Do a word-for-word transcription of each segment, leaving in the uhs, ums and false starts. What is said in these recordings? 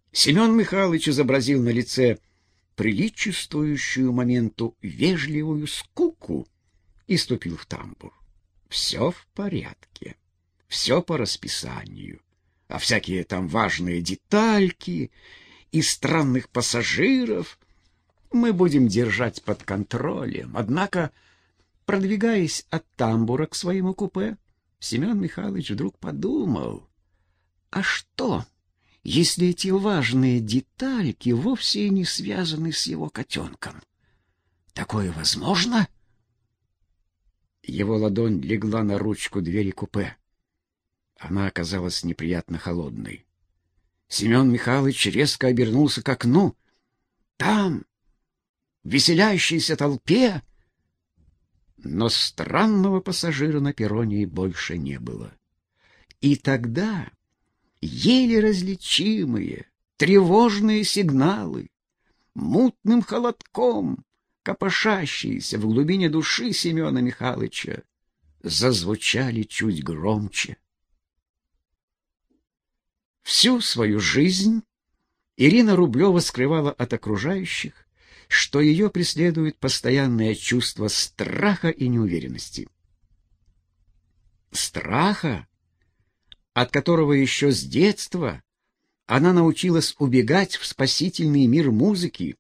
Семен Михайлович изобразил на лице приличествующую моменту вежливую скуку и ступил в тамбур. Все в порядке, все по расписанию, а всякие там важные детальки и странных пассажиров мы будем держать под контролем. Однако, продвигаясь от тамбура к своему купе, Семен Михайлович вдруг подумал, а что, если эти важные детальки вовсе и не связаны с его котенком? Такое возможно? Его ладонь легла на ручку двери купе. Она оказалась неприятно холодной. Семен Михайлович резко обернулся к окну. Там, в веселящейся толпе, но странного пассажира на перроне больше не было. И тогда еле различимые тревожные сигналы, мутным холодком копошащиеся в глубине души Семена Михайловича, зазвучали чуть громче. Всю свою жизнь Ирина Рублева скрывала от окружающих, что ее преследует постоянное чувство страха и неуверенности. Страха, от которого еще с детства она научилась убегать в спасительный мир музыки.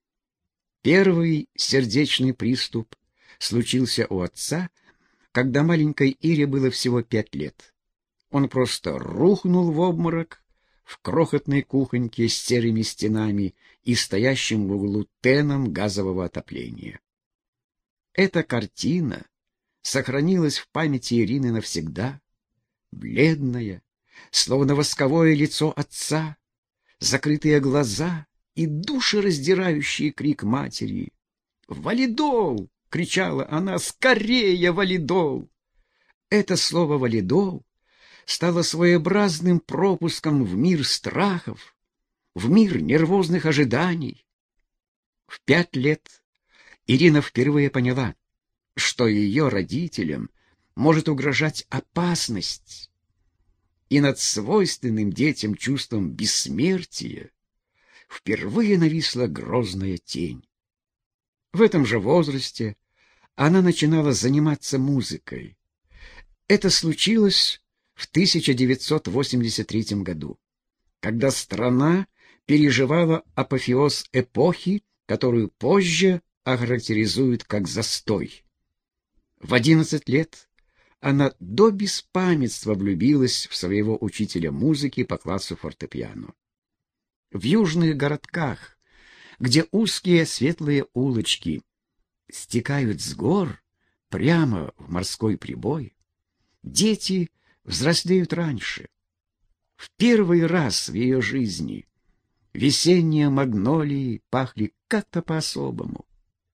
Первый сердечный приступ случился у отца, когда маленькой Ире было всего пять лет. Он просто рухнул в обморок в крохотной кухоньке с серыми стенами и стоящим в углу теном газового отопления. Эта картина сохранилась в памяти Ирины навсегда. Бледное, словно восковое лицо отца, закрытые глаза и душераздирающий крик матери. «Валидол!» — кричала она. «Скорее, валидол!» Это слово «валидол» стало своеобразным пропуском в мир страхов, в мир нервозных ожиданий. В пять лет Ирина впервые поняла, что ее родителям может угрожать опасность, и над свойственным детям чувством бессмертия впервые нависла грозная тень. В этом же возрасте она начинала заниматься музыкой. Это случилось в тысяча девятьсот восемьдесят третьем году, когда страна переживала апофеоз эпохи, которую позже охарактеризуют как застой. В одиннадцать лет она до беспамятства влюбилась в своего учителя музыки по классу фортепиано. В южных городках, где узкие светлые улочки стекают с гор прямо в морской прибой, дети взрослеют раньше. В первый раз в ее жизни весенние магнолии пахли как-то по-особому.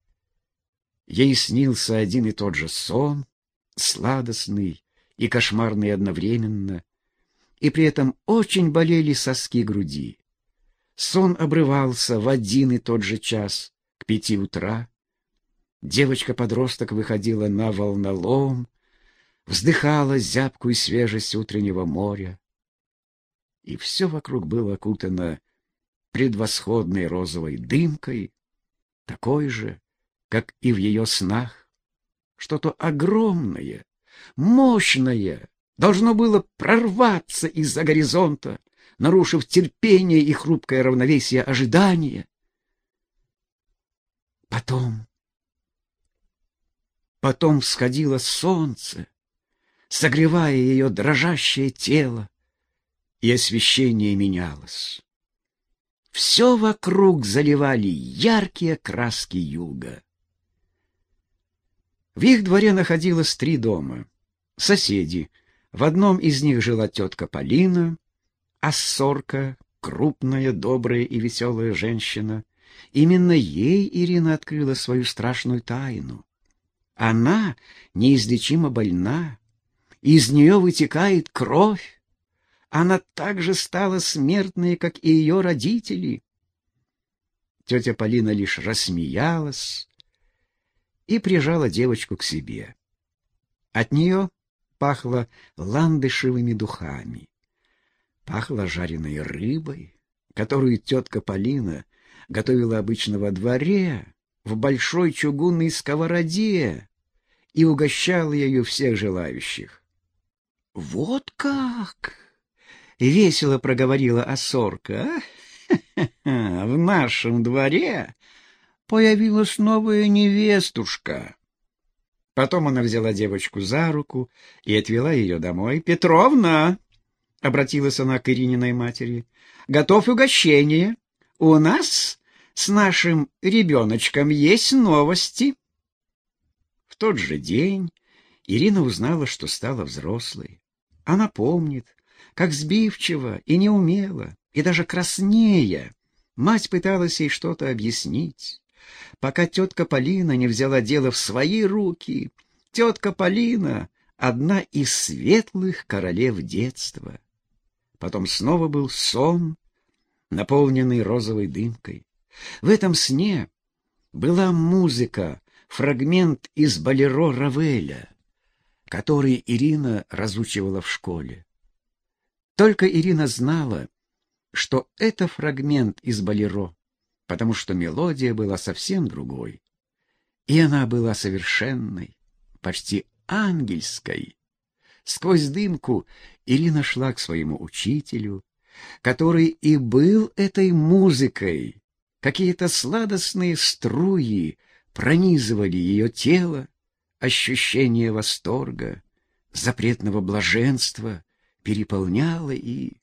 Ей снился один и тот же сон, сладостный и кошмарный одновременно, и при этом очень болели соски груди. Сон обрывался в один и тот же час, к пяти утра. Девочка-подросток выходила на волнолом, вздыхала зябкую свежесть утреннего моря, и все вокруг было окутано предвосходной розовой дымкой, такой же, как и в ее снах. Что-то огромное, мощное должно было прорваться из-за горизонта, нарушив терпение и хрупкое равновесие ожидания. Потом, потом всходило солнце, согревая ее дрожащее тело, и освещение менялось. Все вокруг заливали яркие краски юга. В их дворе находилось три дома. Соседи. В одном из них жила тетка Полина, ассорка, крупная, добрая и веселая женщина. Именно ей Ирина открыла свою страшную тайну. Она неизлечимо больна, из нее вытекает кровь. Она так же стала смертной, как и ее родители. Тетя Полина лишь рассмеялась и прижала девочку к себе. От нее пахло ландышевыми духами, пахло жареной рыбой, которую тетка Полина готовила обычно во дворе, в большой чугунной сковороде, и угощала ею всех желающих. — Вот как! — весело проговорила Осорка. — В нашем дворе появилась новая невестушка. Потом она взяла девочку за руку и отвела ее домой. — Петровна, — обратилась она к Ирининой матери, — готовь угощение. У нас с нашим ребеночком есть новости. В тот же день Ирина узнала, что стала взрослой. Она помнит, как сбивчиво и неумело, и даже краснея мать пыталась ей что-то объяснить, пока тетка Полина не взяла дело в свои руки. Тетка Полина — одна из светлых королев детства. Потом снова был сон, наполненный розовой дымкой. В этом сне была музыка, фрагмент из болеро Равеля, который Ирина разучивала в школе. Только Ирина знала, что это фрагмент из болеро, потому что мелодия была совсем другой, и она была совершенной, почти ангельской. Сквозь дымку Ирина шла к своему учителю, который и был этой музыкой. Какие-то сладостные струи пронизывали ее тело, ощущение восторга, запретного блаженства переполняло и...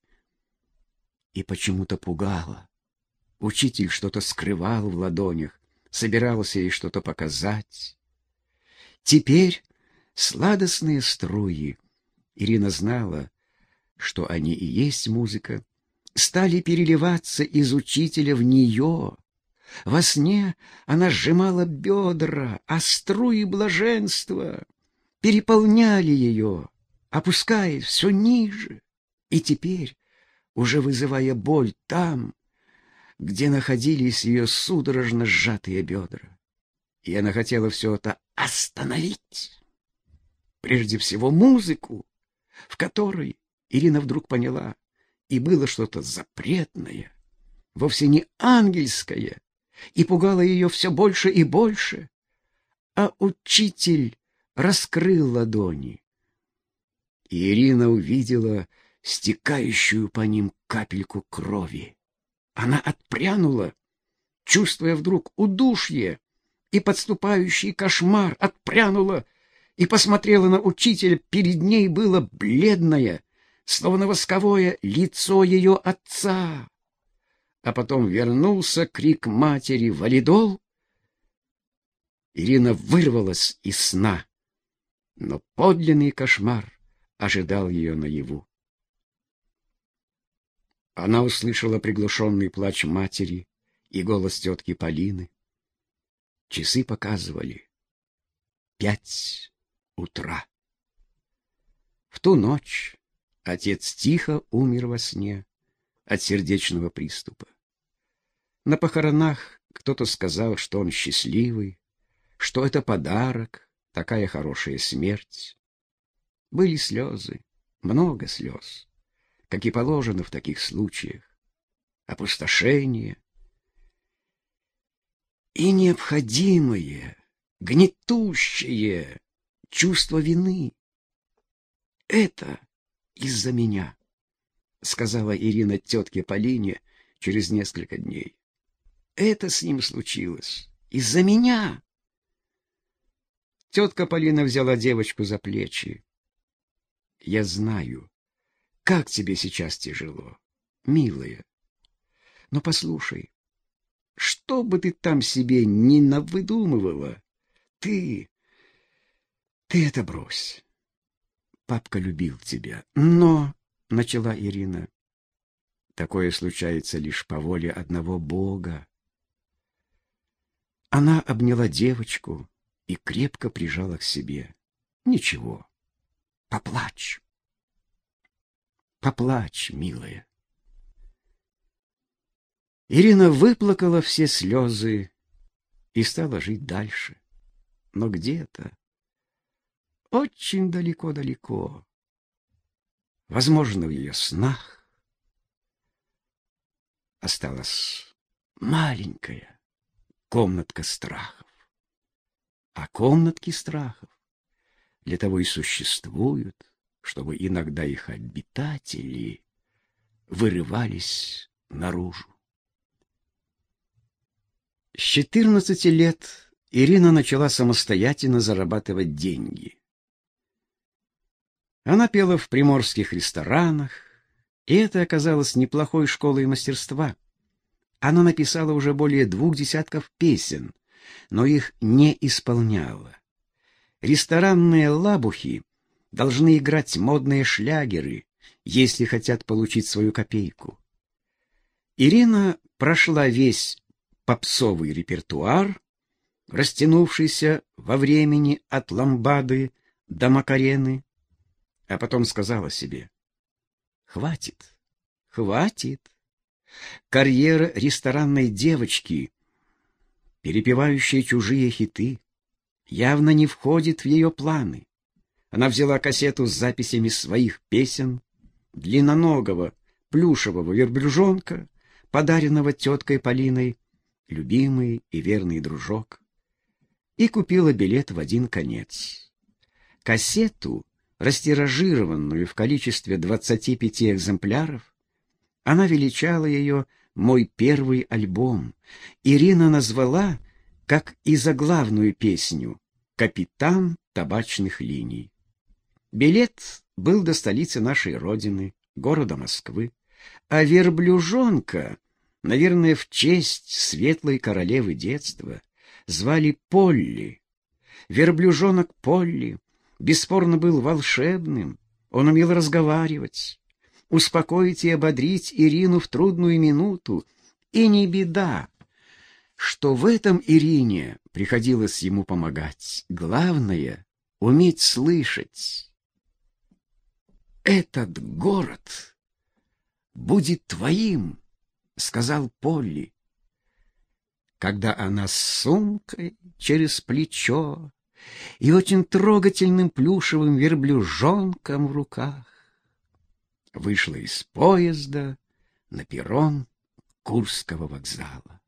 и почему-то пугало. Учитель что-то скрывал в ладонях, собирался ей что-то показать. Теперь сладостные струи, Ирина знала, что они и есть музыка, стали переливаться из учителя в нее. Во сне она сжимала бедра, а струи блаженства переполняли ее, опускаясь все ниже, и теперь, уже вызывая боль там, где находились ее судорожно сжатые бедра. И она хотела все это остановить. Прежде всего музыку, в которой, Ирина вдруг поняла, и было что-то запретное, вовсе не ангельское, и пугало ее все больше и больше. А учитель раскрыл ладони, и Ирина увидела стекающую по ним капельку крови. Она отпрянула, чувствуя вдруг удушье и подступающий кошмар, отпрянула и посмотрела на учителя. Перед ней было бледное, словно восковое лицо ее отца. А потом вернулся крик матери: «Валидол!» Ирина вырвалась из сна, но подлинный кошмар ожидал ее наяву. Она услышала приглушенный плач матери и голос тетки Полины. Часы показывали пять утра. В ту ночь отец тихо умер во сне от сердечного приступа. На похоронах кто-то сказал, что он счастливый, что это подарок, такая хорошая смерть. Были слезы, много слез, как и положено в таких случаях, опустошение и необходимое, гнетущее чувство вины. «Это из-за меня», — сказала Ирина тетке Полине через несколько дней. «Это с ним случилось из-за меня». Тетка Полина взяла девочку за плечи. «Я знаю, как тебе сейчас тяжело, милая. Но послушай, что бы ты там себе ни навыдумывала, ты... ты это брось. Папка любил тебя, но...» — начала Ирина. «Такое случается лишь по воле одного Бога». Она обняла девочку и крепко прижала к себе. «Ничего, поплачь, поплачь, милая». Ирина выплакала все слезы и стала жить дальше. Но где-то, очень далеко-далеко, возможно, в ее снах, осталась маленькая комнатка страхов. А комнатки страхов для того и существуют, чтобы иногда их обитатели вырывались наружу. С четырнадцати лет Ирина начала самостоятельно зарабатывать деньги. Она пела в приморских ресторанах, и это оказалось неплохой школой мастерства. Она написала уже более двух десятков песен, но их не исполняла. Ресторанные лабухи должны играть модные шлягеры, если хотят получить свою копейку. Ирина прошла весь попсовый репертуар, растянувшийся во времени от ламбады до Макарены, а потом сказала себе: «Хватит, хватит». Карьера ресторанной девочки, перепевающей чужие хиты, явно не входит в ее планы. Она взяла кассету с записями своих песен, длинноногого плюшевого верблюжонка, подаренного теткой Полиной, любимый и верный дружок, и купила билет в один конец. Кассету, растиражированную в количестве двадцати пяти экземпляров, она величала ее «Мой первый альбом». Ирина назвала, как и заглавную песню, «Капитан табачных линий». Билет был до столицы нашей родины, города Москвы, а верблюжонка, наверное, в честь светлой королевы детства, звали Полли. Верблюжонок Полли бесспорно был волшебным, он умел разговаривать, успокоить и ободрить Ирину в трудную минуту, и не беда, что в этом Ирине приходилось ему помогать. Главное — уметь слышать. «Этот город будет твоим», — сказал Полли, когда она с сумкой через плечо и очень трогательным плюшевым верблюжонком в руках вышла из поезда на перрон Курского вокзала.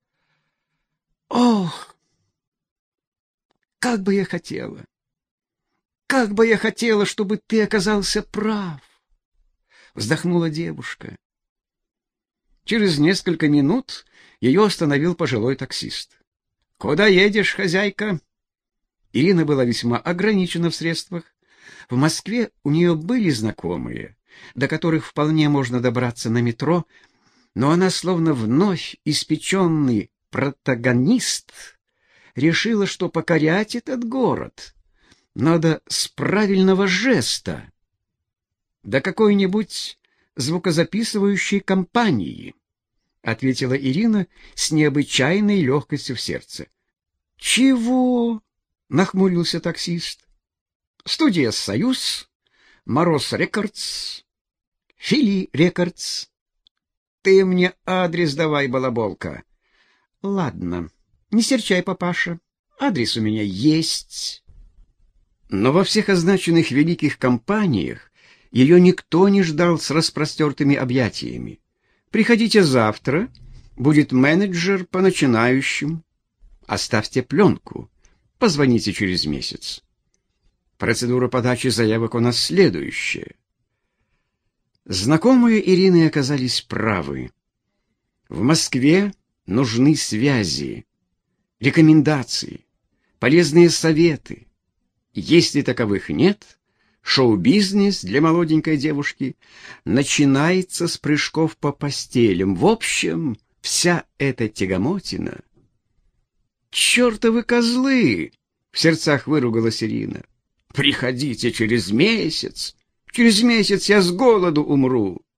Ох, как бы я хотела, как бы я хотела, чтобы ты оказался прав, вздохнула девушка. Через несколько минут ее остановил пожилой таксист. Куда едешь, хозяйка? Ирина была весьма ограничена в средствах. В Москве у нее были знакомые, до которых вполне можно добраться на метро, но она, словно вновь испеченный протагонист, решила, что покорять этот город надо с правильного жеста, до какой-нибудь звукозаписывающей компании, ответила Ирина с необычайной легкостью в сердце. Чего? Нахмурился таксист. Студия «Союз», «Мороз Рекордс», «Фили Рекордс». Ты мне адрес давай, балаболка. Ладно, не серчай, папаша, адрес у меня есть. Но во всех означенных великих компаниях ее никто не ждал с распростертыми объятиями. Приходите завтра, будет менеджер по начинающим. Оставьте пленку, позвоните через месяц. Процедура подачи заявок у нас следующая. Знакомые Ирины оказались правы. В Москве нужны связи, рекомендации, полезные советы. Если таковых нет, шоу-бизнес для молоденькой девушки начинается с прыжков по постелям. В общем, вся эта тягомотина. «Чертовы козлы!» — в сердцах выругалась Ирина. «Приходите через месяц. Через месяц я с голоду умру».